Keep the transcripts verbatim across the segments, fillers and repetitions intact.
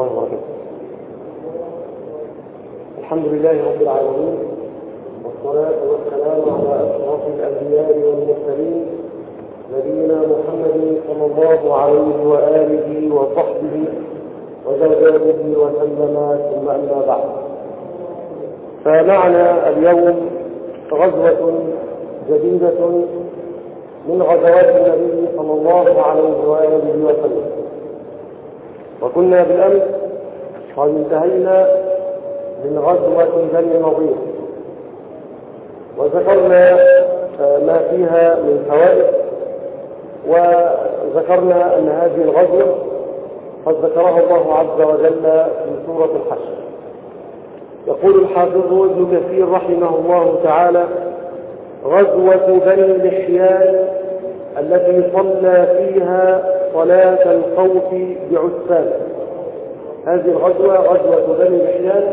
الله وبركاته. الحمد لله رب العالمين، والصلاة والسلام على أشرف الأنبياء والمرسلين نبينا محمد صلى الله عليه وآله وصحبه وزوجاته وسلم، ثم أما بعد. فمعنا اليوم غزوة جديدة من غزوات النبي صلى الله عليه وآله وسلم، وكنا بالأمس قد انتهينا من غزوة بني النضير، وذكرنا ما فيها من فوائد، وذكرنا أن هذه الغزوة قد ذكرها الله عز وجل في سورة الحشر. يقول الحافظ ابن كثير رحمه الله تعالى: غزوة بني لحيان التي صلى فيها صلاة الخوف بعسفان. هذه الغزوة غزوة بني لحيان،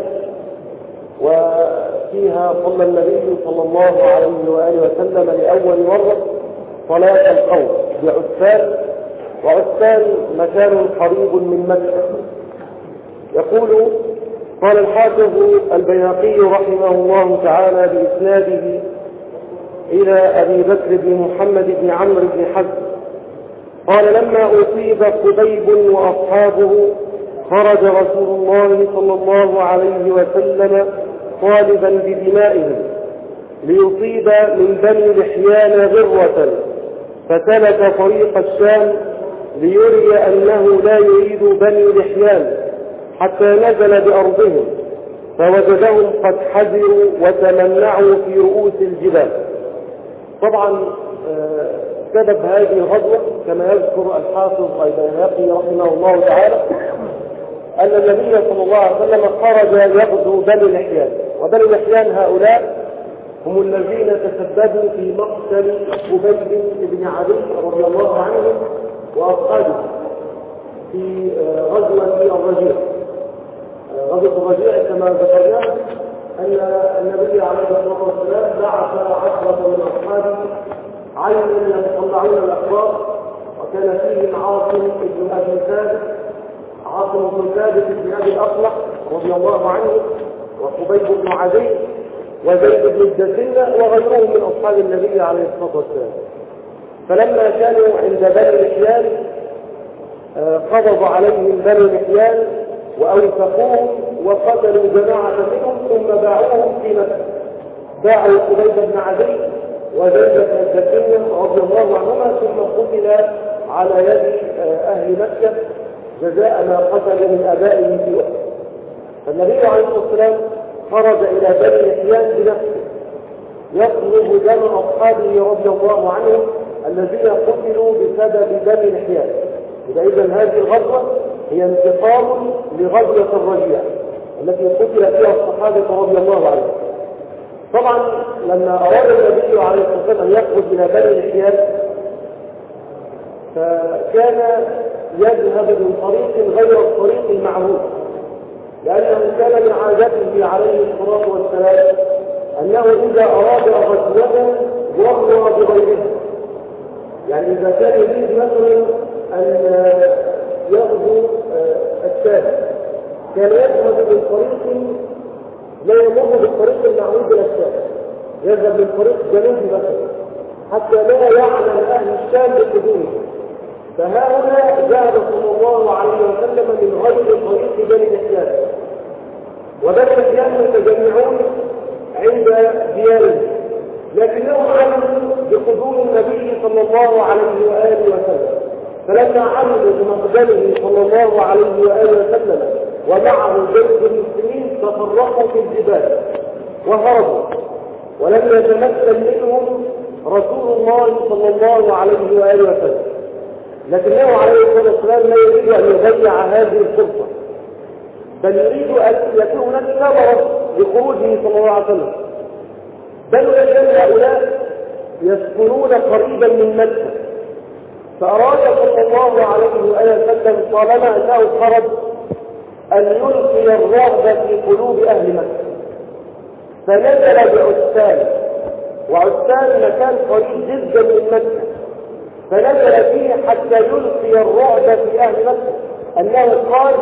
وفيها صلى النبي صلى الله عليه وآله وسلم لأول مرة صلاة الخوف بعسفان، وعسفان مكان قريب من مكة. يقول: قال الحافظ البيهقي رحمه الله تعالى بإسناده إلى أبي بكر بن محمد بن عمرو بن حزم قال: لما أصيب خبيب وأصحابه خرج رسول الله صلى الله عليه وسلم طالبا بدمائهم ليصيب من بني لحيان غرة، فسلك طريق الشام ليري أنه لا يريد بني لحيان حتى نزل بأرضهم، فوجدهم قد حذروا وتمنعوا في رؤوس الجبال. طبعا سبب هذه الغزوة كما يذكر الحافظ البيهقي رحمه الله تعالى أن النبي صلى الله عليه وسلم خرج يغزو بني لحيان، وبني لحيان هؤلاء هم الذين تسببوا في مقتل خبيب بن عدي رضي الله عنه وأصحابه في غزوة الرجيع. غزوة الرجيع كما ذكرنا أن النبي عليه الصلاة والسلام بعث عشرة من أصحابه عينا يطلعون الأخبار، وكان فيهم عاصم بن أبي ثابت عاصم بن ثابت بن أبي الأصلح رضي الله عنه، وخبيب بن عدي، وزيد بن الدسنة، وغيرهم من أصحاب النبي عليه الصلاة والسلام. فلما كانوا عند بني لحيان قبض عليهم بني لحيان وأوثقوهم وقتلوا جماعة منهم، ثم باعوهم في مكة. باعوا خبيب بن عدي وزيد بن الدسنة رضي الله عنهما، ثم قتل على يد أهل مكة جزاء ما قتل من أبائه في أحد. فالنبي عليه الصلاة والسلام خرج إلى بني لحيان بنفسه يطلب دم أصحابه رضي الله عنهم الذين قتلوا بسبب بني لحيان. إذا هذه الغزوة هي انتقام لغزوة الرجيع التي قتل فيها الصحابة رضي الله عنهم. طبعا لما أراد النبي عليه الصلاة والسلام أن يخرج إلى بني لحيان فكان يذهب من طريق غير الطريق المعهود، لأنه كان من عادته عليه الصلاة والسلام أنه إذا أراد غزوة ورى بغيره. يعني إذا كان يريد مثلا أن يغزو الشام كان يذهب من طريق لا يمر بالطريق المعهود إلى الشام، يذهب من طريق جنوبي مثلا حتى لا يعلم أهل الشام بقدومه. فهؤلاء ذهب صلى الله عليه وسلم من غير طريق بني لحيان، وبني لحيان يتجمعون عند ديارهم، لكنهم علموا بقدوم النبي صلى الله عليه وآله وسلم. فلما علموا بمقدمه صلى الله عليه وآله وسلم ومعه جيش المسلمين تفرقوا في الجبال وهربوا، ولم يتمثل منهم رسول الله صلى الله عليه وآله وسلم. لكنه عليه الصلاة والسلام لا يريد أن يضيع هذه الفرصة، بل يريد أن يكون هناك ثمرة لخروجه صلى الله عليه وسلم. بل لأن هؤلاء يسكنون قريبا من مكة، فأراد صلى الله عليه وسلم طالما أنه خرج أن يلقي الرعب في قلوب أهل مكة، فنزل بعسفان، وعسفان مكان قريب جدا من مكة، فنزل فيه حتى يلقي الرعب في أهل مكة أنه قادم ليغزو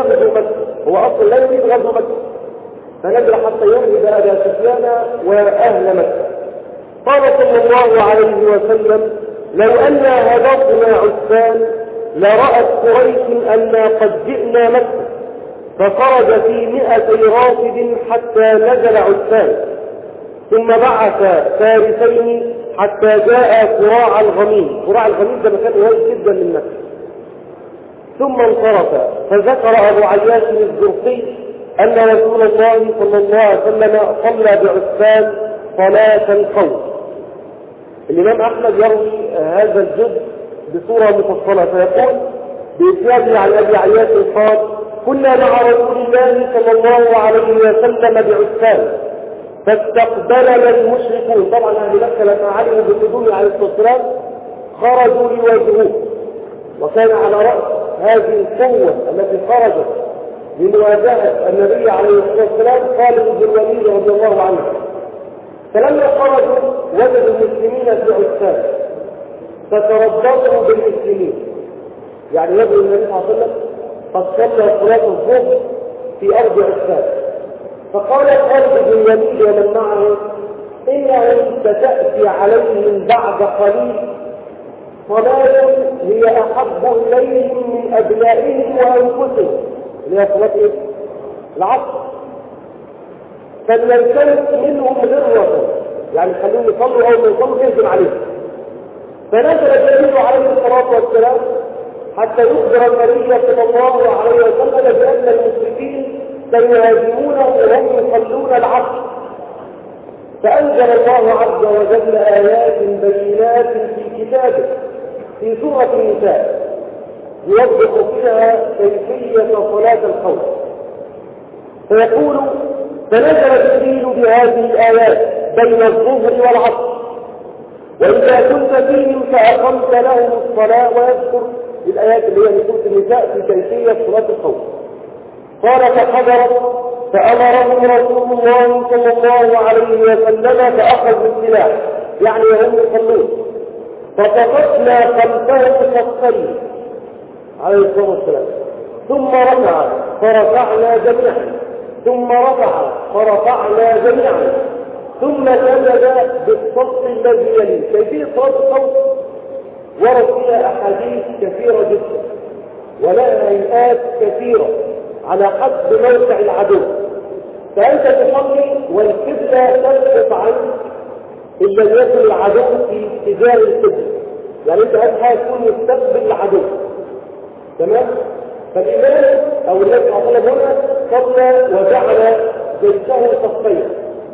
يغزو مكة، هو أصلا لا يريد غزو مكة، فنزل حتى يرهب أبا سفيان وأهل مكة. قال صلى الله عليه وسلم: لو أنا هبطنا عسفان لرأت قريش أنا قد جئنا مكة، فخرج في مئتي رافد حتى نزل عسفان، ثم بعث فارسين حتى جاء قراع الغميم. قراع الغميم ده مكان قريب جدا من مكة. ثم انصرف، فذكر أبو عياش الزرقي أن رسول الله صلى الله عليه وسلم صلى بعسفان صلاة الخوف. الإمام أحمد يروي هذا الجزء بصورة مفصلة، فيقول بإسناده عن أبي عياش قال: كنا مع رسول الله صلى الله عليه وسلم بعسفان فاستقبلنا المشركون. طبعا أهل مكة لما علموا بقدومه عليه الصلاة والسلام خرجوا ليواجهوه، وكان على رأس هذه القوة التي خرجت لمواجهة النبي عليه الصلاة والسلام خالد بن الوليد رضي الله عنه. فلما خرجوا وجدوا المسلمين في عسفان فتربصوا بالمسلمين، يعني وجدوا النبي صلى الله عليه وسلم قد صلى صلاة الظهر في أرض عسفان. فقال خالد بن الوليد ومن معه: إنهم ستأتي عليهم بعد قليل صلاة هي أحب إليهم من أبنائهم وأنفسهم، اللي هي صلاة إيه؟ العصر. فلنلتمس منهم ذروة، يعني خلوهم يصلوا أو ما يصلوا يهجم عليهم. فنزل النبي عليه الصلاة والسلام حتى يخبر النبي صلى الله عليه وسلم بأن المشركين سيهاجمونه وهم يصلون العصر. فأنزل الله عز وجل آيات بينات في كتابه في سورة النساء يوضح فيها كيفية صلاة الخوف، فيقول: فنزل جبريل بهذه الآيات بين الظهر والعصر، وإذا كنت فيهم فأقمت لهم الصلاة. ويذكر الآيات اللي هي من سورة النساء في كيفية صلاة الخوف. قال: فحضرت فأمرهم رسول الله صلى الله عليه وسلم فأخذوا السلاح، يعني وهم يصلون، فصففنا خلفهم صفين عليه الصلاة والسلام، ثم رفع فرفعنا جميعا، ثم رفع فرفعنا جميعا، ثم سجد بالصف الذي يليه. كيفية صلاة الخوف ورد فيها أحاديث كثيرة جدا ولها هيئات كثيرة على حسب موقع العدو. فأنت تصلي والقبلة تسقط عنك إن لم يكن العدو في اتجاه القبلة، يعني أنت أهم حاجة تكون مستقبل العدو، تمام؟ فالإمام أو النبي صلى الله عليه وسلم هنا صلى وجعل جيشه صفين،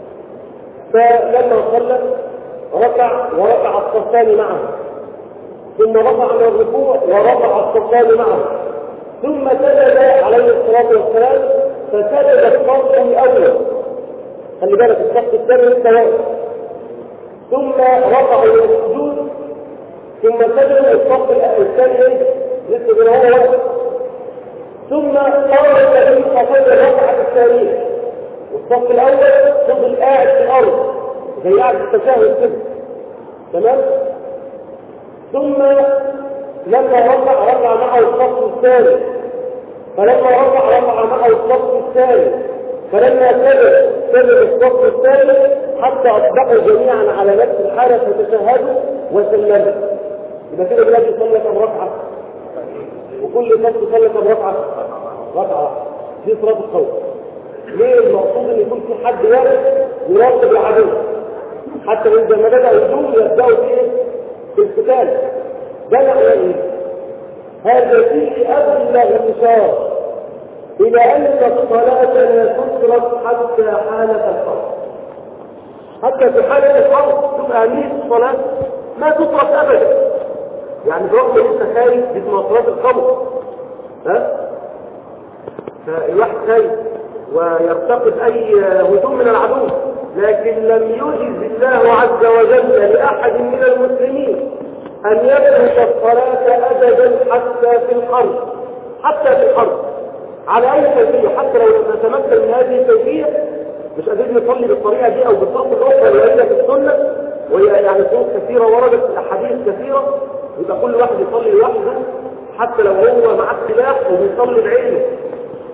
فلما صلى ركع وركع الصفان معه، ثم رفع من الركوع ورفع الصفان معه، ثم سجد عليه الصلاة والسلام فسجد الصف الأول، خلي بالك الصف الثاني لسه واقف، ثم رفع من السجود، ثم سجد الصف الثاني لسه زي ما هو واقف، ثم قام النبي صلى الله عليه وسلم الركعة الثانية، والصف الأول فضل قاعد في الأرض زي قاعد التشهد كده، تمام؟ ثم لما رفع رفع معه الصف الثاني، فلما رفع رفع معه الصف الثاني، فلما سجد سجد الصف الثاني حتى أصبحوا جميعا على نفس الحالة فتشهدوا وسلموا. يبقى كده النبي صلى كم ركعة؟ وكل صف صلى كم ركعة؟ ركعة. دي صلاة الخوف. ليه؟ المقصود ان يكون في حد واقف يراقب العدو، حتى عندما بدأ الهجوم يبدأوا في ايه؟ في القتال. ده معنى ايه؟ هذا فيه أبلغ إشارة إلى أن الصلاة لا تترك حتى حالة الحرب. حتى في حالة الحرب تبقى أهمية الصلاة ما تترك أبدا. يعني برغم ان انت خايف بمواصلات الخمر، ها؟ فالواحد خايف ويرتقب أي هجوم من العدو، لكن لم يجز الله عز وجل لأحد من المسلمين أن يترك الصلاة أبدا حتى في الحرب، حتى في الحرب على أي كيفية، حتى لو نتمكن من هذه الكيفية مش قادرين نصلي بالطريقة دي أو بالطرق الأخرى اللي هي في السنة، وهي يعني طرق كثيرة وردت الأحاديث كثيرة، يبقى كل واحد يصلي لوحده حتى لو هو مع السلاح وبيصلي بعينه،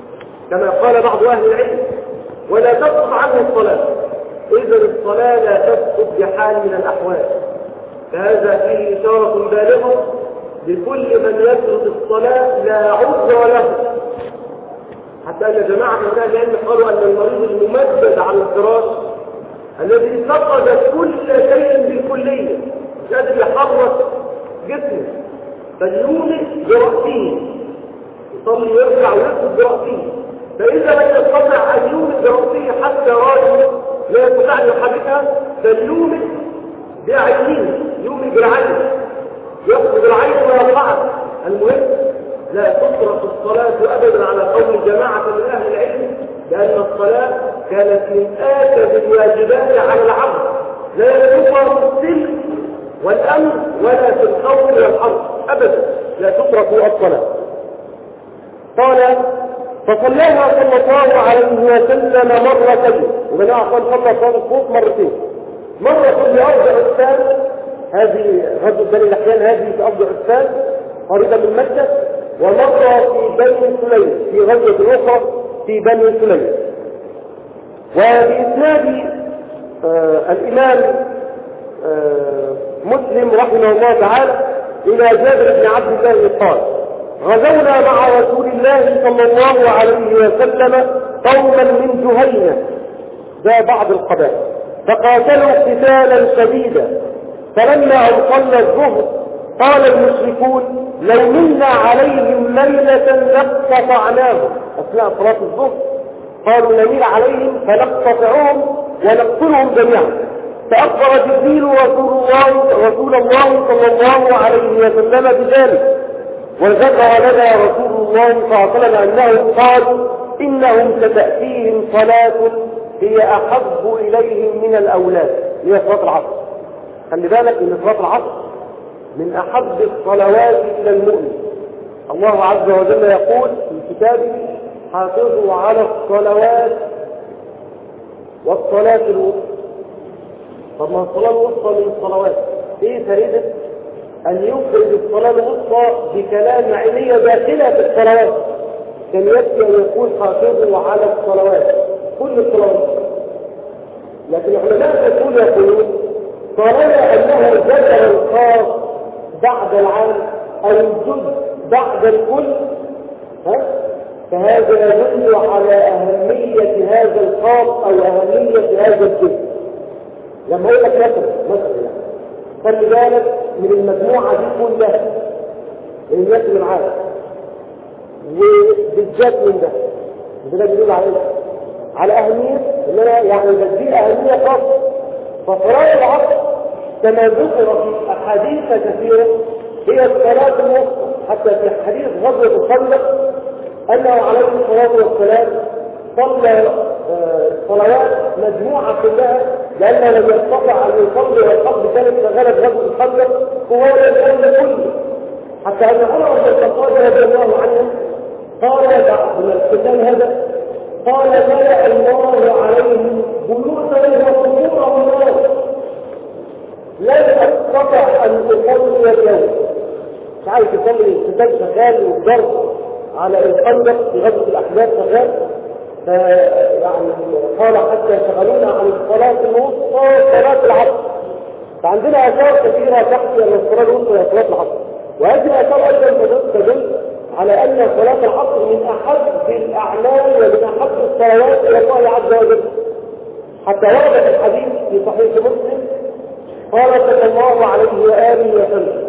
كما قال بعض أهل العلم، ولا تسقط عنه الصلاة. إذا الصلاة لا تسقط بحال من الأحوال. فهذا فيه إشارة بالغة لكل من يترك الصلاة لا عذر له. حتى أن جماعة من أهل العلم قالوا أن المريض الممدد على الفراش الذي فقد كل شيء بالكلية مش قادر يحرك جسمه فليومئ برأسه، يصلي يرجع ويسجد برأسه. فإذا لم يستطع أن يومئ برأسه حتى راجل لا يستطيع أن يحركها فليومئ بعينه، يومئ بالعين، يأخذ العين ويرفعها. المهم لا تترك الصلاة أبدا على قول جماعة من أهل العلم، لأن الصلاة كانت من آكد الواجبات على العبد، لا يترك السلم والأمن ولا في الخوف والحرب أبدا، لا تترك الصلاة. قال فصلاها صلى الله عليه وسلم مرتين، ومن أعطى صلى صلى الصوت مرتين، مرة في أرض عسفان، هذه غزوة بني الأحيان هذه في أرض عسفان قريبة من مكة، ومرة في بني سليم في غزوة أخرى في بني سليم. وبإسناد آه الإمام آه مسلم رحمه الله تعالى إلى جابر بن عبد الله قال غزونا مع رسول الله صلى الله عليه وسلم قوما من جهينة، ده بعض القبائل، فقاتلوا قتالا شديدا، فلما أن صلى الظهر قال المشركون لو منا عليهم ليلة لاقتطعناهم. أثناء صلاة الظهر قالوا نميل عليهم فنقتطعهم ونقتلهم جميعا. فأخبر جبريل رسول الله رسول الله صلى الله عليه وسلم بذلك، وذكر لنا رسول الله صلى الله عليه وسلم أنه قال إنهم ستأتيهم صلاة هي أحب إليهم من الأولاد، هي صلاة العصر. خلي بالك إن صلاة العصر من أحب الصلوات إلى المؤمن. الله عز وجل يقول في كتابه حافظوا على الصلوات والصلاة الوسطى. طب ما الصلاة الوسطى من الصلوات، إيه فائدة أن يخرج الصلاة الوسطى بكلام علمية داخلة في الصلوات؟ كان يكفي أن يقول حافظوا على الصلوات كل الصلوات. لكن العلماء يقول يقولون طالما أنه ذكر الخاص بعد العام أو الجزء بعد الكل، ها؟ فهذا يدل على أهمية هذا الخاص أو أهمية هذا الجزء. لما أقول لك مثلا مثلا يعني خلي بالك من المجموعة دي كلها من الناس اللي معاك، وبالذات من ده ده بيقول عليه على أهمية إن أنا يعني بدي أهمية خاصة. فصلاة العصر كما ذكر في أحاديث كثيرة هي الصلاة الوسطى، حتى في حديث غزوة الخندق أنه عليه الصلاة والسلام صلى صلوات مجموعة كلها لأنه لم يستطع أن يصلي والحق كانت شغالة غزوة الخندق هو الأمر كله. حتى أن عمر بن الخطاب رضي الله عنه قال بعد القتال هذا قال ملأ الله عليهم بيوتا وقصورا النار لن أستطع أن أصلي اليوم. مش عارف يصلي القتال شغال والضرب على الخندق في غزوة الأحزاب شغال، فيعني قال حتى شغلونا عن الصلاة الوسطى صلاة العصر. فعندنا آثار كثيرة تحكي أن الصلاة الوسطى هي صلاة العصر، وهذه الآثار أيضا تدل على أن صلاة العصر من أحب الأعمال ومن أحب الصلوات إلى الله عز وجل. حتى ورد في الحديث في صحيح مسلم قال صلى الله عليه وآله وسلم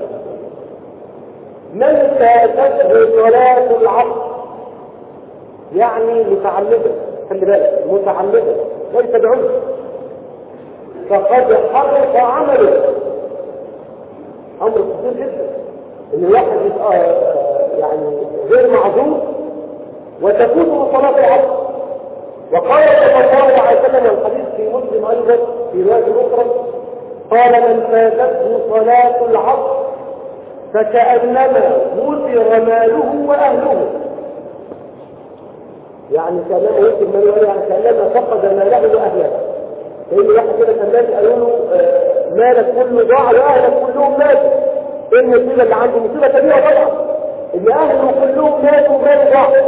من فاتته صلاة العصر، يعني متعمدة، خلي بالك متعمدة ليس بعذر، فقد حرق عمله. أمر كثير جدا إن الواحد يبقى يعني غير معذور وتفوته صلاة العصر. وقال صلى الله عليه وسلم الحديث في مسلم أيضا في رواية أخرى قال من فاتته صلاة العصر فكأنما وفر ماله وأهله، يعني كأنما وفر ماله يعني كأنما فقد ماله وأهله. لأن واحد كده كان قالوا له مالك كله ضاع وأهلك كلهم ماتوا. إيه المصيبة اللي عنده؟ مصيبة كبيرة طبعا إن أهله كلهم ماتوا وماله ضاع.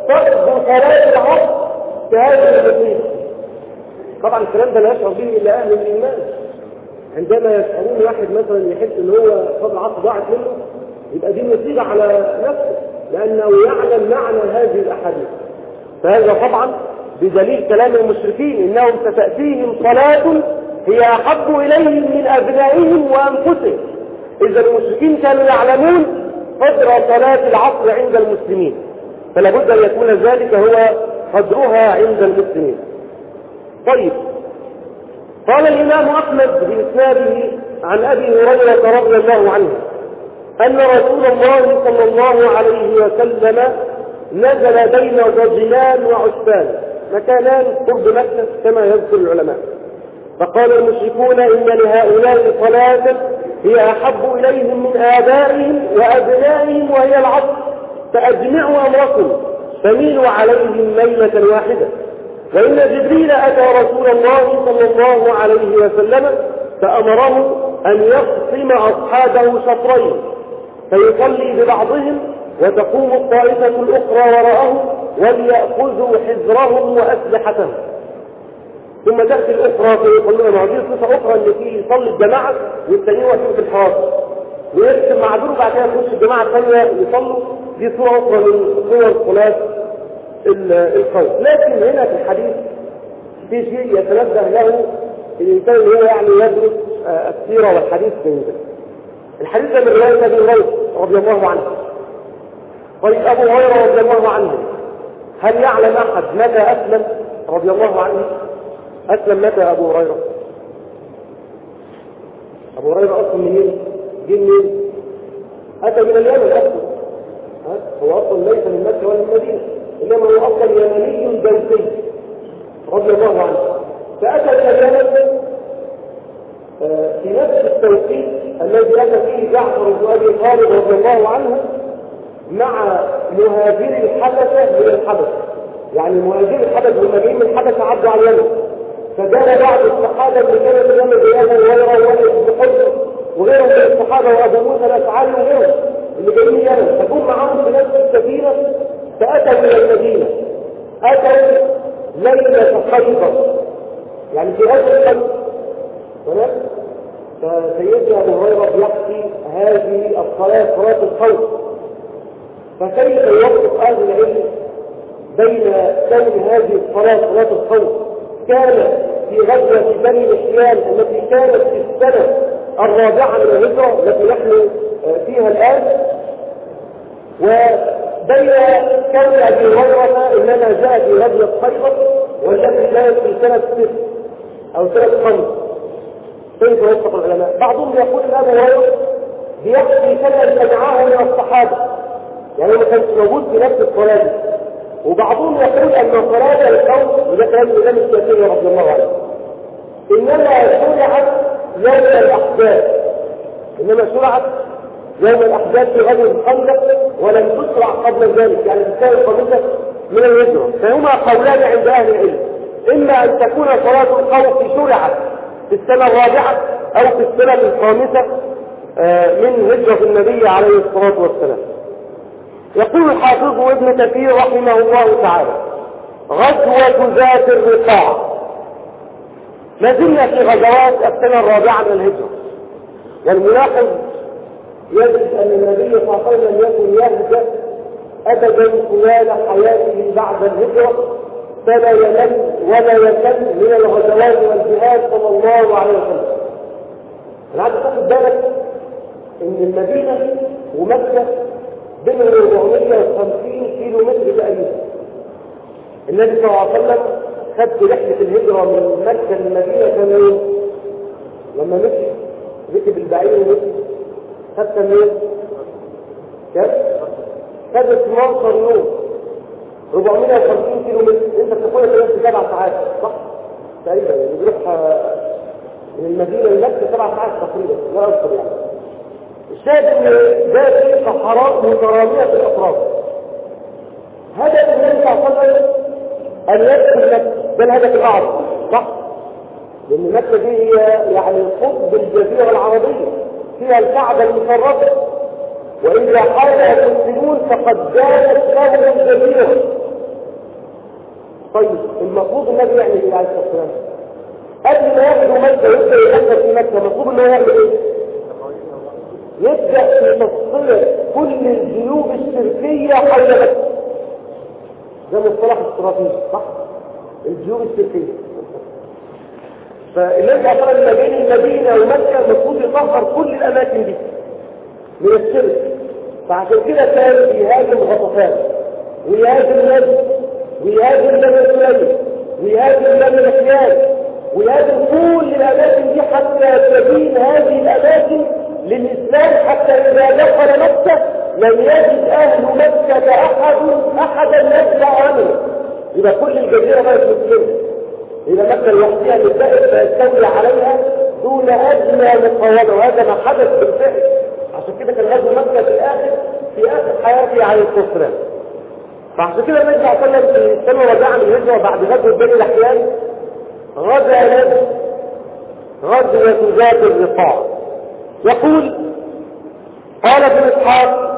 فقد صلاة العصر كهذه المصيبة. طبعا الكلام ده لا يشعر به إلا أهل الإيمان. عندما يشعرون واحد مثلا يحس ان هو صلاة العصر ضاعت منه، يبقى دي مصيبة على نفسه، لأنه يعلم معنى هذه الأحاديث. فهذا طبعا بدليل كلام المشركين إنهم ستأتيهم صلاة هي أحب إليهم من أبنائهم وأنفسهم. إذا المشركين كانوا يعلمون قدر صلاة العصر عند المسلمين، فلا بد أن يكون ذلك هو قدرها عند المسلمين. طيب، قال الإمام أحمد بإسناده عن أبي هريرة رضي الله عنه أن رسول الله صلى الله عليه وسلم نزل بين ضجلان وعسفان، مكانان قرب مكة كما يذكر العلماء، فقال المشركون إن لهؤلاء صلاة هي أحب إليهم من آبائهم وأبنائهم وهي العصر، فأجمعوا أمركم فميلوا عليهم ميلة واحدة. وإن جبريل أتى رسول الله صلى الله عليه وسلم فأمره أن يقسم أصحابه شطرين، فيصلي ببعضهم وتقوم الطائفة الأخرى وراءهم وليأخذوا حذرهم وأسلحتهم، ثم تأتي الأخرى فيصلون مع ذلك صفة أخرى التي يصلي الجماعة والثانيين واقفين في الحراسة ويرسم مع ذلك بعد كده يخش الجماعة الثانية يصلوا. دي صورة أخرى من صور صلاة الخوف. لكن هنا في الحديث في شيء يتنبه له الإنسان اللي هو يعني يدرس السيرة والحديث من ذلك. الحديث من رواية أبي هريرة رضي الله عنه. طيب، أبو هريرة رضي الله عنه هل يعلم أحد متى أسلم رضي الله عنه؟ أسلم متى أبو هريرة؟ أبو هريرة أصلا منين؟ جه منين؟ أتى من اليمن أصلا. هو أصلا ليس من مكة ولا من المدينة، إنما هو أصلا يمني دوسي رضي الله عنه. فأتى من اليمن في نفس التوقيت الذي أتى فيه جعفر بن أبي طالب رضي الله عنه مع مهاجري الحبشة من الحبشة. يعني مهاجري الحبشة والمجيء من الحبشة عدوا على اليمن، فجاء بعض الصحابة اللي كانوا في اليمن زي أبو هريرة وولد بن حجر وغيرهم من الصحابة وأبو موسى الأشعري وغيرهم اللي جايين من اليمن، فكون معاهم في نفس السفينة فأتوا إلى المدينة. أتوا ليلة خيبر، يعني في أول خيبر، تمام؟ فسيدنا أبو هريرة بيحكي هذه الصلاة صلاة الخوف. فكيف يوقف أهل العلم بين كون هذه الصلاة صلاة الخوف كانت في غزوة بني الإحيان التي كانت في السنة الرابعة من الهجرة التي نحن فيها الآن، وبين كون أبي هريرة إنما جاء في غزوة خيبر والتي كانت في سنة ست أو سنة خمس. كيف يوفق العلماء؟ بعضهم يقول أن أبو هريرة بيحكي كما سمعه من الصحابة، يعني ما كانش موجود في نفس الصلاة دي. وبعضهم يقول أن صلاة الخوف، وده كلام الإمام الشافعي رضي الله عنه، إنما شرعت يوم الأحزاب، إنما شرعت يوم الأحزاب في غزوة الخندق ولم تشرع قبل ذلك، يعني في السنة الخامسة من الهجرة. فهما قولان عند أهل العلم، إما أن تكون صلاة الخوف شرعت في السنة الرابعة أو في السنة الخامسة من هجرة النبي عليه الصلاة والسلام. يقول الحافظ ابن كثير رحمه الله تعالى: غزوة ذات الرقاع. ما زلنا في غزوات السنة الرابعة من الهجرة، والملاحظ يجد أن النبي صلى الله عليه وسلم لم يكن يهجأ أبدا طوال حياته بعد الهجرة، فلا يمل ولا يكل من الغزوات والجهاد صلى الله عليه وسلم. أنا عايز تاخد بالك إن المدينة ومكة بين أربعمائة وخمسين كيلو متر تقريبا. النبي صلى الله عليه وسلم خد رحلة الهجرة من مكة للمدينة كم يوم؟ لما مشي ركب البعير ومشي خد كم يوم؟ كم؟ خد اثناشر يوم، أربعمائة وخمسين كيلو متر. انت بتقول لك في سبع ساعات صح؟ تقريبا يعني بيروح من المدينة لمكة سبع ساعات تقريبا، لا أكثر يعني. الشاهد ان ده في صحراء مترامية في الأطراف. هدف النبي صلى الله عليه وسلم أن يدخل مكة، ده الهدف الأعظم صح؟ لأن مكة دي هي يعني قطب الجزيرة العربية، فيها الكعبة المشرفة، وإذا حارب المسلمون فقد جاءت لهم الجزيرة، طيب المفروض النبي يعمل ايه عليه الصلاه والسلام؟ قبل ما ياخدوا مكه ويبدا يفكر في مكه المفروض انه يعمل ايه؟ يبدا في تصفيه كل الجيوب الشركيه حول مكه. ده مصطلح استراتيجي صح؟ الجيوب الشركيه. فالنبي صلى الله عليه وسلم ما بين المدينه ومكه المفروض يطهر كل الاماكن دي من الشرك. فعشان كده كان يهاجم غطفان ويهاجم نجد ويهاجم بني سليم ويهاجم بني نحيان ويهاجم كل الاماكن دي حتى تبين هذه الاماكن للاسلام، حتى اذا دخل مكه لم يجد اهل مكه احد احدا يدفع عنه. يبقى كل الجزيره بقت مسلمه. اذا مكه لوحدها اللي بقت فيستولي عليها دون ادنى مقاومه، وهذا ما حدث بالفعل. عشان كده كان غزو مكه في الاخر في اخر حياته عليه الصلاه والسلام. فعشان كده النبي صلى الله عليه وسلم في السنه الرابعه من الهجره بعد غزوه بني نحيان غزا نجد غزوه ذات الرقاع. يقول قال ابن اسحاق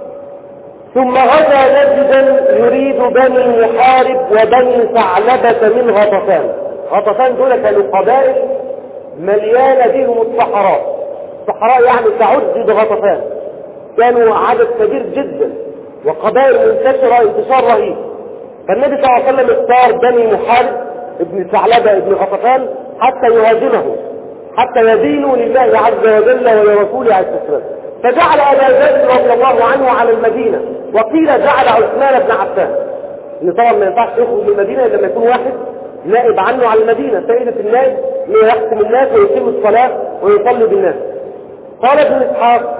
ثم غزا نجدا يريد بني محارب وبني ثعلبه من غطفان. غطفان دول كانوا قبائل مليانه بهم الصحراء، الصحراء يعني تعد بغطفان، كانوا عدد كبير جدا وقبائل منتشرة انتشار رهيب. فالنبي صلى الله عليه وسلم اختار بني محارب ابن ثعلبة ابن غطفان حتى يهاجمه، حتى يدينوا لله عز وجل ولرسوله عليه الصلاة والسلام. فجعل أبا ذر رضي الله عنه على المدينة، وقيل جعل عثمان بن عفان، ان طبعا ما ينفعش يخرج من المدينة الا لما يكون واحد نائب عنه على المدينة، سيدة الناس يحكم الناس ويقيم الصلاة ويصلي بالناس. قال ابن اسحاق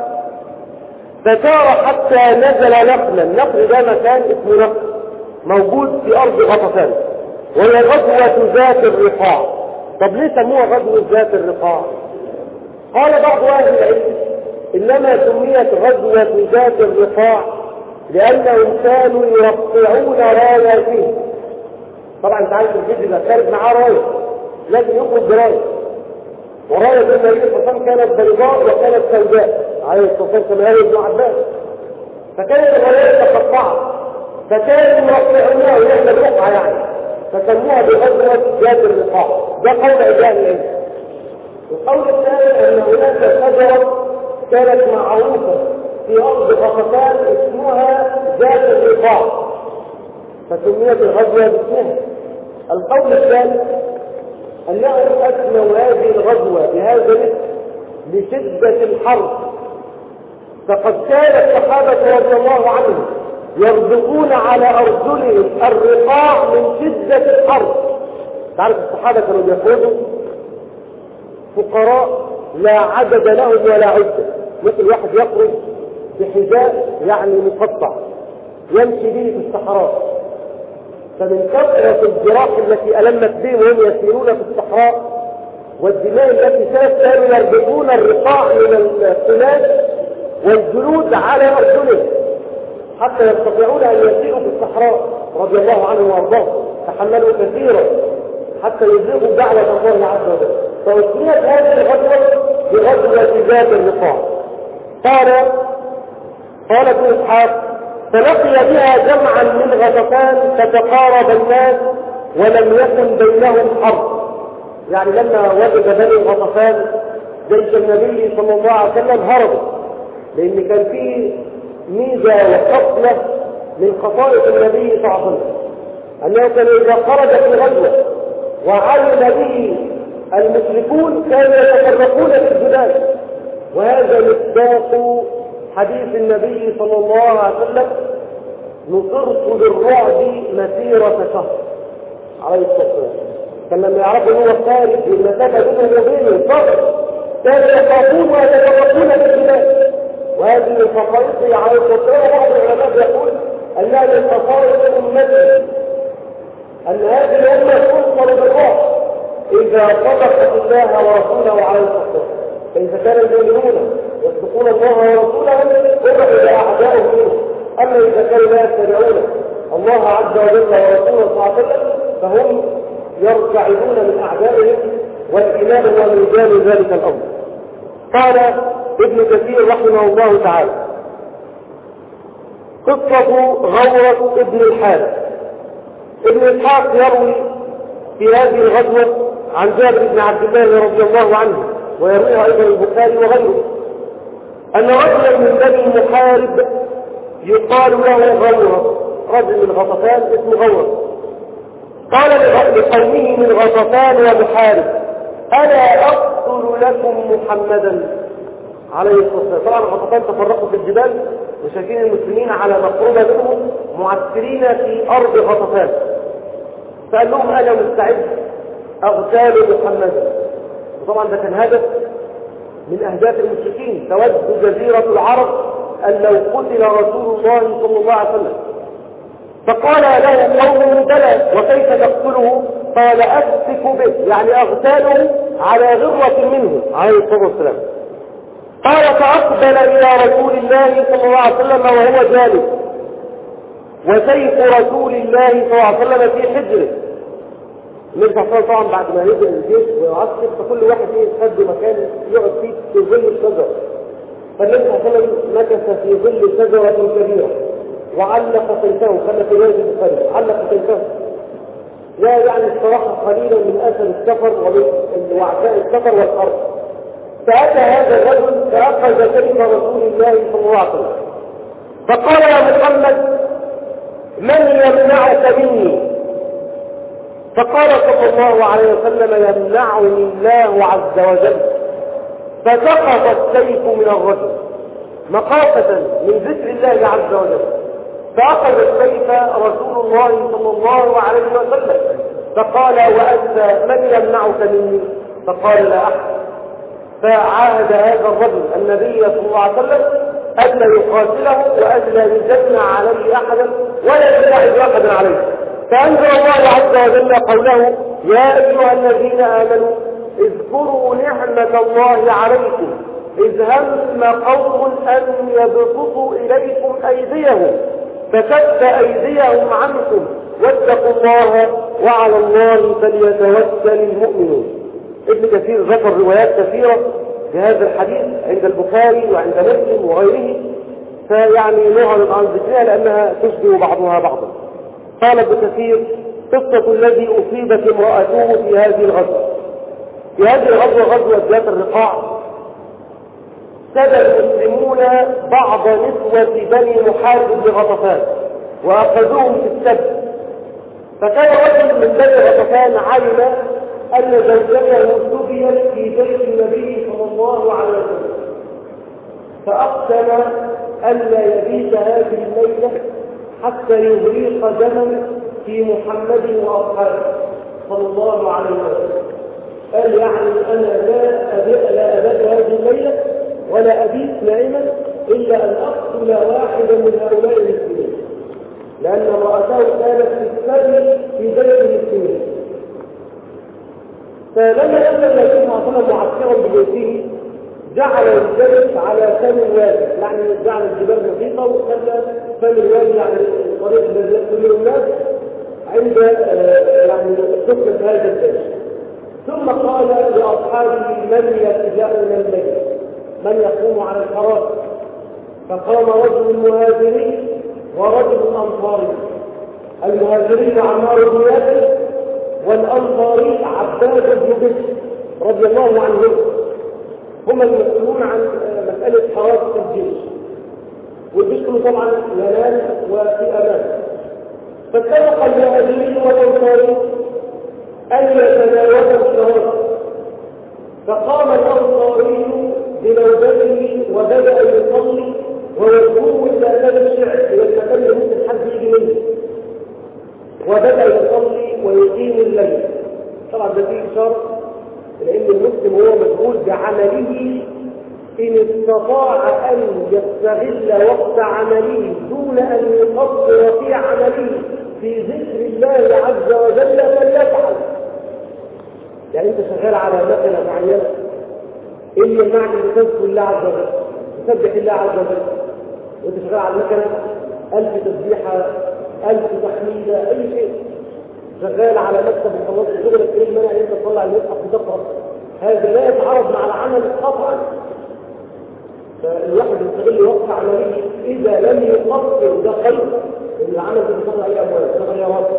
فسار حتى نزل نقلا. النقل ده مكان اسمه نقل موجود في ارض غطفان، وهي غزوة ذات الرقاع. طب ليه سموها غزوة ذات الرقاع؟ قال بعض اهل العلم انما سميت غزوة ذات الرقاع لانهم كانوا يرقعون راياتهم. طبعا انت عايز الجد يبقى خارج معاه رايه، لازم يخرج برايه، ورايه النبي صلى الله عليه وسلم كانت بيضاء وكانت سوداء عليه الصلاه والسلام كما يروي ابن عباس. فكانت الرايات مقطعه، فكانوا يرقعونها ويعمل رقعه يعني، فسموها بغزوه ذات الرقاع. ده قول اهل العلم. القول الثاني ان هناك شجره كانت معروفه في ارض غطفان اسمها ذات الرقاع، فسميت الغزوه باسمها. القول الثالث أنهم أسموا هذه الغزوة بهذا الاسم لشدة الحرب، فقد كان الصحابة رضي الله عنهم يربطون على أرجلهم الرقاع من شدة الحرب. تعرف الصحابة كانوا يقولوا فقراء لا عدد لهم ولا عدة، مثل واحد يخرج بحذاء يعني مقطع يمشي به في الصحراء، فمن كثرة الجراح التي ألمت بهم وهم يسيرون في الصحراء والدماء التي سالت كانوا يربطون الرقاع من القماش والجلود على أرجلهم حتى يستطيعون أن يسيروا في الصحراء رضي الله عنهم وارضاهم. تحملوا كثيرا حتى يبلغوا دعوة الله عز وجل. فأسميت هذه الغزوة بغزوة ذات الرقاع. قال قال ابن اسحاق فلقي بها جمعا من غطفان فتقارب الناس ولم يكن بينهم حرب. يعني لما وجد بني غطفان جيش النبي صلى الله عليه وسلم هربوا، لان كان فيه ميزه وخصله من خصائص النبي صلى الله عليه وسلم انه كان اذا خرج في غزوه وعلم به المشركون كانوا يتفرقون في الجبال، وهذا مصداق حديث النبي صلى الله عليه وسلم نصرت بالرعب مسيرة شهر عليه الصلاة والسلام. كان لما يعرفوا ان هو خارج والمسافة بينهم وبينه الصبر كانوا يخافون ويتفرقون في الجبال. وهذه من خصائصه عليه الصلاة والسلام. بعض العلماء يقول انها من خصائص امته ان هذه الامة تنصر بالرعب اذا صدقت الله ورسوله عليه الصلاة والسلام. فإذا كان المؤمنون يصدقون الله ورسوله فرح إلى أعدائهم منه. أما إذا كانوا لا يتبعون الله عز وجل ورسوله صلى الله عليه وسلم فهم يرتعدون من أعدائهم، والإيمان هو ميزان ذلك الأمر. قال ابن كثير رحمه الله تعالى قصة غورة ابن الحارث. ابن إسحاق يروي في هذه الغزوة عن جابر بن عبد الله رضي الله عنه، ويرويها أيضا البخاري وغيره، أن رجلا من بني محارب يقال له غورة، رجل من غطفان اسمه غورة، قال لقومه من غطفان ومحارب: ألا أقتل لكم محمدا عليه الصلاة والسلام. طبعا غطفان تفرقوا في الجبال وشايفين المسلمين على مقربة منهم معسكرين في أرض غطفان، فقال لهم: أنا مستعد أغتال محمدا. وطبعا ده كان هدف من أهداف المشركين، تود جزيرة العرب أن لو قتل رسول الله صلى الله عليه وسلم. فقال له قومه: بلى، وكيف تقتله؟ قال: أسفك به، يعني أغتاله على غرة منه عليه الصلاة والسلام. قال: فأقبل إلى رسول الله صلى الله عليه وسلم وهو جالس، وسيف رسول الله صلى الله عليه وسلم في حجره. النبي صلى الله عليه وسلم طبعا بعد ما ينزل الجيش ويعسكر، فكل واحد يخد مكان يقعد فيه في ظل الشجر. فالنبي صلى الله عليه وسلم مكث في ظل شجرة كبيرة وعلق سيفه، كما في رواية البخاري علق سيفه. لا يعني الصراحة قليلا من أثر السفر ومن وعثاء السفر والحرب. فأتى هذا الرجل فأخذ سيف رسول الله صلى الله عليه وسلم فقال: يا محمد، من يمنعك مني؟ فقال صلى الله عليه وسلم: يمنعني الله عز وجل. فسقط السيف من الرجل مخافة من ذكر الله عز وجل، فأخذ السيف رسول الله صلى الله عليه وسلم فقال: وأنت من يمنعك مني؟ فقال: لا أحد. فعاهد هذا الرجل النبي صلى الله عليه وسلم ألا يقاتله وألا يجمع عليه أحدا ولا يجاهد أحدا عليه. فأنزل الله عز وجل قوله: يا أيها الذين آمنوا اذكروا نعمة الله عليكم إذ هم قوم أن يبسطوا إليكم أيديهم فكف أيديهم عنكم واتقوا الله وعلى الله فليتوكل المؤمنون. ابن كثير ذكر روايات كثيرة في هذا الحديث عند البخاري وعند مسلم وغيره، فيعني نعرض عن ذكرها لأنها تشبه بعضها بعضا. قال ابن كثير: قصة الذي أصيبت امرأته في هذه الغزوة. في هذه الغزوة، غزوة ذات الرقاع، سبى المسلمون بعض نسوة بني محارب بن غطفان وأخذوهم في السبي. فكان رجل من بني غطفان علم أن زوجته سبيت في بيت النبي صلى الله عليه وسلم، فأقسم ألا يبيت هذه الليلة حتى يغريق دما في محمد وأصحابه صلى الله عليه وسلم. قال: يعني أنا لا أبيت لا أبيت هذه الليلة ولا أبيت نائما إلا أن أقتل واحدا من هؤلاء المسلمين، لأن امرأته كانت في السبي في بيت المسلمين. فلما نزل النبي صلى الله عليه وسلم معسكرا ببيته جعل الجيش على فم الوادي، يعني جعل الجبال محيطه وخلى فم الوادي يعني الطريق الذي يدخل الناس عند يعني سكنة هذا الجيش. ثم قال لاصحابه: من يتجاءون الليل؟ من يقوم على الحراسه؟ فقام رجل مهاجري ورجل انصاري. المهاجري عمار بن ياسر، والأنصاري عباد بن بشر رضي الله عنهم، هم المسؤولون عن مسألة حراسة الجيش، والبشر طبعا ينام وفي أمان. فاتفق المهاجرين والأنصاري أن يتناولوا الشهادة، فقام الأنصاري بنوبته وبدأ يصلي ويقوم إلى باب الشعر إلى المكان اللي ممكن حد يجي منه، وبدأ يصلي ويقيم الليل. طبعا ده فيه إشارة لأن المسلم هو مشغول بعمله، إن استطاع أن يستغل وقت عمله دون أن يقصر في عمله في ذكر الله عز وجل فليفعل. يعني أنت شغال على مكنة معينة، إيه اللي يمنعك أن تذكر الله عز وجل؟ تسبح الله عز وجل وأنت شغال على المكنة، ألف تسبيحة، ألف تحميدة، أي شيء. شغال على مكتب وخلاص شغلك، ايه المانع ان انت تطلع المصحف وتقرا؟ هذا لا يتعارض مع العمل قطعا. فالواحد يستغل وقت عمله، اذا لم يقصر ده خير، ان العمل ده بيطلع عليه اموال، بيطلع عليه راتب،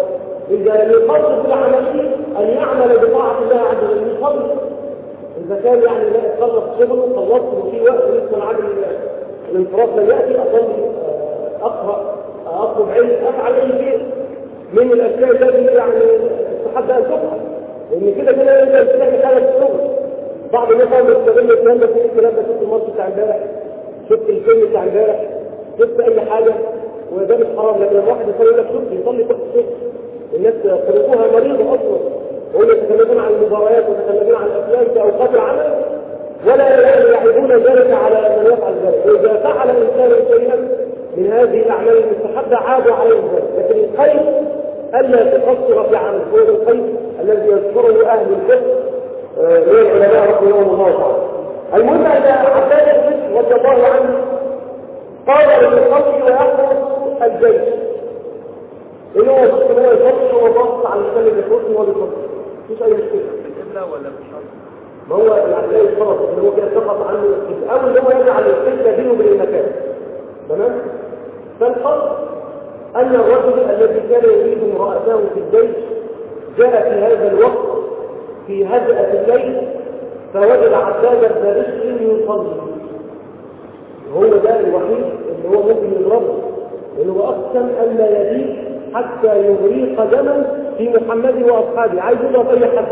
إذا يقصد في العملية أن يعمل بطاعة الله عز وجل من فضل. إذا كان يعني لا خلص شغله خلصت وفي وقت لسه العمل الانصراف لا يأتي أصلي أقرأ أطلب علم أفعل أي شيء من الأشياء التي يعني تحدى أن تفعل، لأن كده كده أنت تلاقي حالة الشغل. بعض الناس بيستغل الكلام ده في الكلام ده شفت الماتش بتاع امبارح، شفت الفيلم بتاع امبارح، شفت أي حاجة، وده مش حرام. لكن الواحد يصلي لك شوف يصلي تحت الشغل، الناس خلقوها مريضة أصلا، وهم يتكلمون عن المباريات ويتكلمون عن الأفلام في أوقات العمل ولا يعيبون ذلك على من يفعل ذلك. وإذا فعل الإنسان شيئا من هذه الأعمال المستحبة عادوا عليه ذلك، لكن الخير ألا تقصر في عمل. هو الخير الذي يذكره أهل الفقه من العلماء رحمهم الله تعالى. المهم أن عباس رضي الله عنه قال للخلق ويحفظ الجيش، إنه هو بس هو يفصل وضغط على الإنسان اللي يفصل وهو بيفصل مش أي مشكلة. القبلة ولا مش شرط؟ ما هو يعني لا يشترط إن هو كده سقط عنه أو إن هو يجعل القبلة بينه وبين المكان. تمام؟ فالقصد أن الرجل الذي كان يريد امرأته في الجيش جاء في هذا الوقت في هدأة الليل فوجد عباد بن رشد يصلي. هو ده الوحيد اللي هو ممكن يضربه، لأنه أقسم أن لا يبيت حتى يغريق دما في محمد وأصحابه، عايز يضرب أي حد.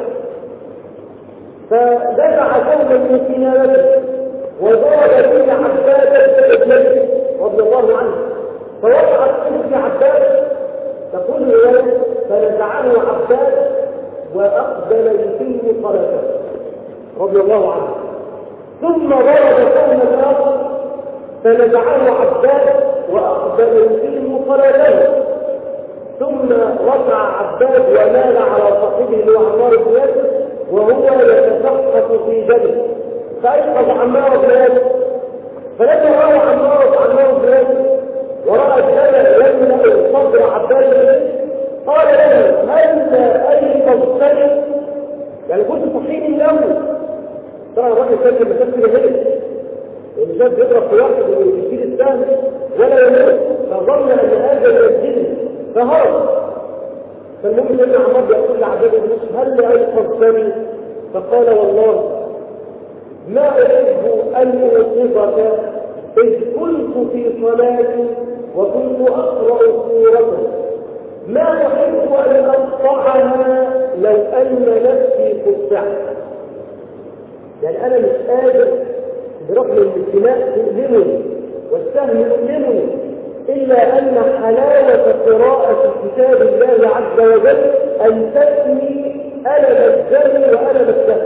فدفع قوما من كنانته وضرب به عباد بن رشد رضي الله عنه، فوقعت في عباد تقول له فنزعه عباد وأقبل يتم صلاته رضي الله عنه، ثم ضرب قوما آخر فنزعه عباد وأقبل يتم صلاته، ثم رفع عباد ومال على صاحبه اللي هو عمار بن ياسر وهو يتسقط في جبل، فأيقظ عمار بن ياسر. فلما رأى عمار عمار بن ياسر ورأى الجبل يملأ صدر عباد قال له هل أيقظتني؟ يعني كنت صحيح من الأول. ترى الراجل كان مسافر هنا اللي جاب يضرب في واحد ويشيل السهم ولا يموت، فظن أن هذا يسجنه فهرب. فالمهم سيدنا عمار يقول لعباد بن هل أيقظتني؟ فقال والله ما أحب أن أوصفك إذ كنت في صلاتي وكنت أقرأ سورة ما أحب أن أقطعها لو أن نفسي قطعت. يعني أنا مش قادر برغم الانتماء تؤلمني والسهم يؤلمني إلا أن حلاوة قراءة كتاب الله عز وجل أن تثني ألم الدم وألم السهم.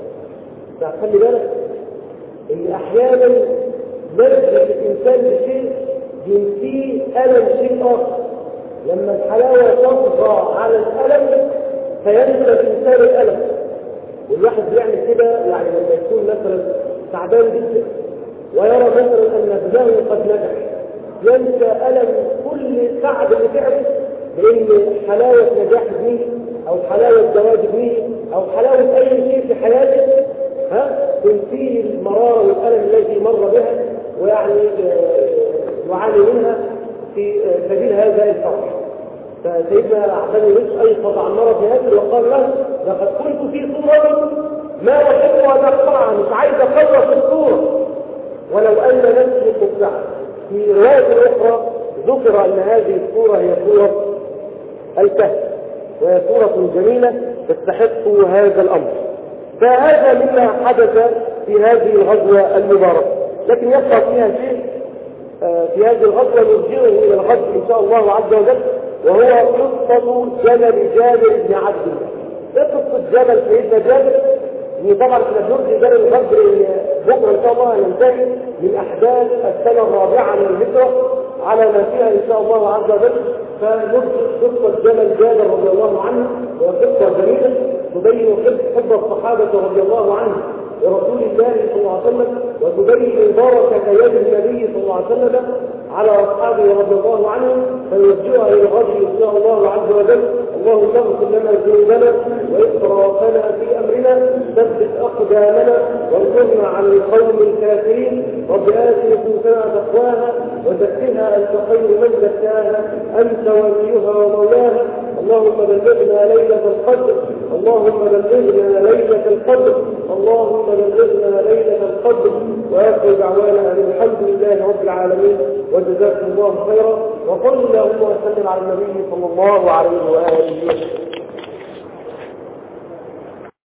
فخلي بالك إن أحيانا نرجع الإنسان بشيء ينسيه ألم شيء آخر. لما الحلاوة تطغى على الألم فينسى الإنسان الألم. والواحد بيعمل كده يعني لما يكون مثلا تعبان جدا ويرى مثلا أن ابنه قد نجح ينسى ألم كل تعب اللي تعبه بأن حلاوة نجاح ابنه أو حلاوة زواج ابنه أو حلاوة أي شيء في حياته ها تنسيه المرارة والألم الذي مر بها ويعني يعاني منها في سبيل هذا الفرح. فسيدنا عبد الله أيقظ عن مرض هذا وقال له لقد كنت في صورة ما أحب أن أقطعها، مش عايز أخلص الصورة ولو أن نفسي قطعت. في رواية أخرى ذكر أن هذه الصورة هي صورة الكهف وهي صورة جميلة تستحق هذا الأمر. فهذا مما حدث في هذه الغزوة المباركة، لكن يبقى فيها شيء في هذه الغزوة نرجعه إلى الغد إن شاء الله عز وجل، وهو قصة جبل جابر بن عبد الله. إيه قصة جبل سيدنا جابر؟ طبعا احنا بنرجع جبل الغدر بكرة إن شاء الله ننتهي من أحداث السنة الرابعة من الهجرة على ما فيها إن شاء الله عز وجل. فنرجع قصة جبل جابر رضي الله عنه، وقصة جميلة تبين حب الصحابة رضي الله عنه لرسول الله صلى الله عليه وسلم، وتبين بركة يد النبي صلى الله عليه وسلم على أصحابه رضي الله عنهم. فيرجعها إلى الغد إن شاء الله عز وجل. اللهم اغفر لنا ذنوبنا وإسرافنا في أمرنا، ثبت أقدامنا وانصرنا على القوم الكافرين. رب آت نفوسنا تقواها وزكها أنت خير من زكاها أنت وليها ومولاها. اللهم بلغنا ليلة القدر، اللهم بلغنا ليلة القدر، اللهم بلغنا ليلة القدر. وآخر دعوانا أن الحمد لله رب العالمين، وجزاكم الله خيرا، وصلى اللهم وسلم على النبي صلى الله عليه وآله وسلم.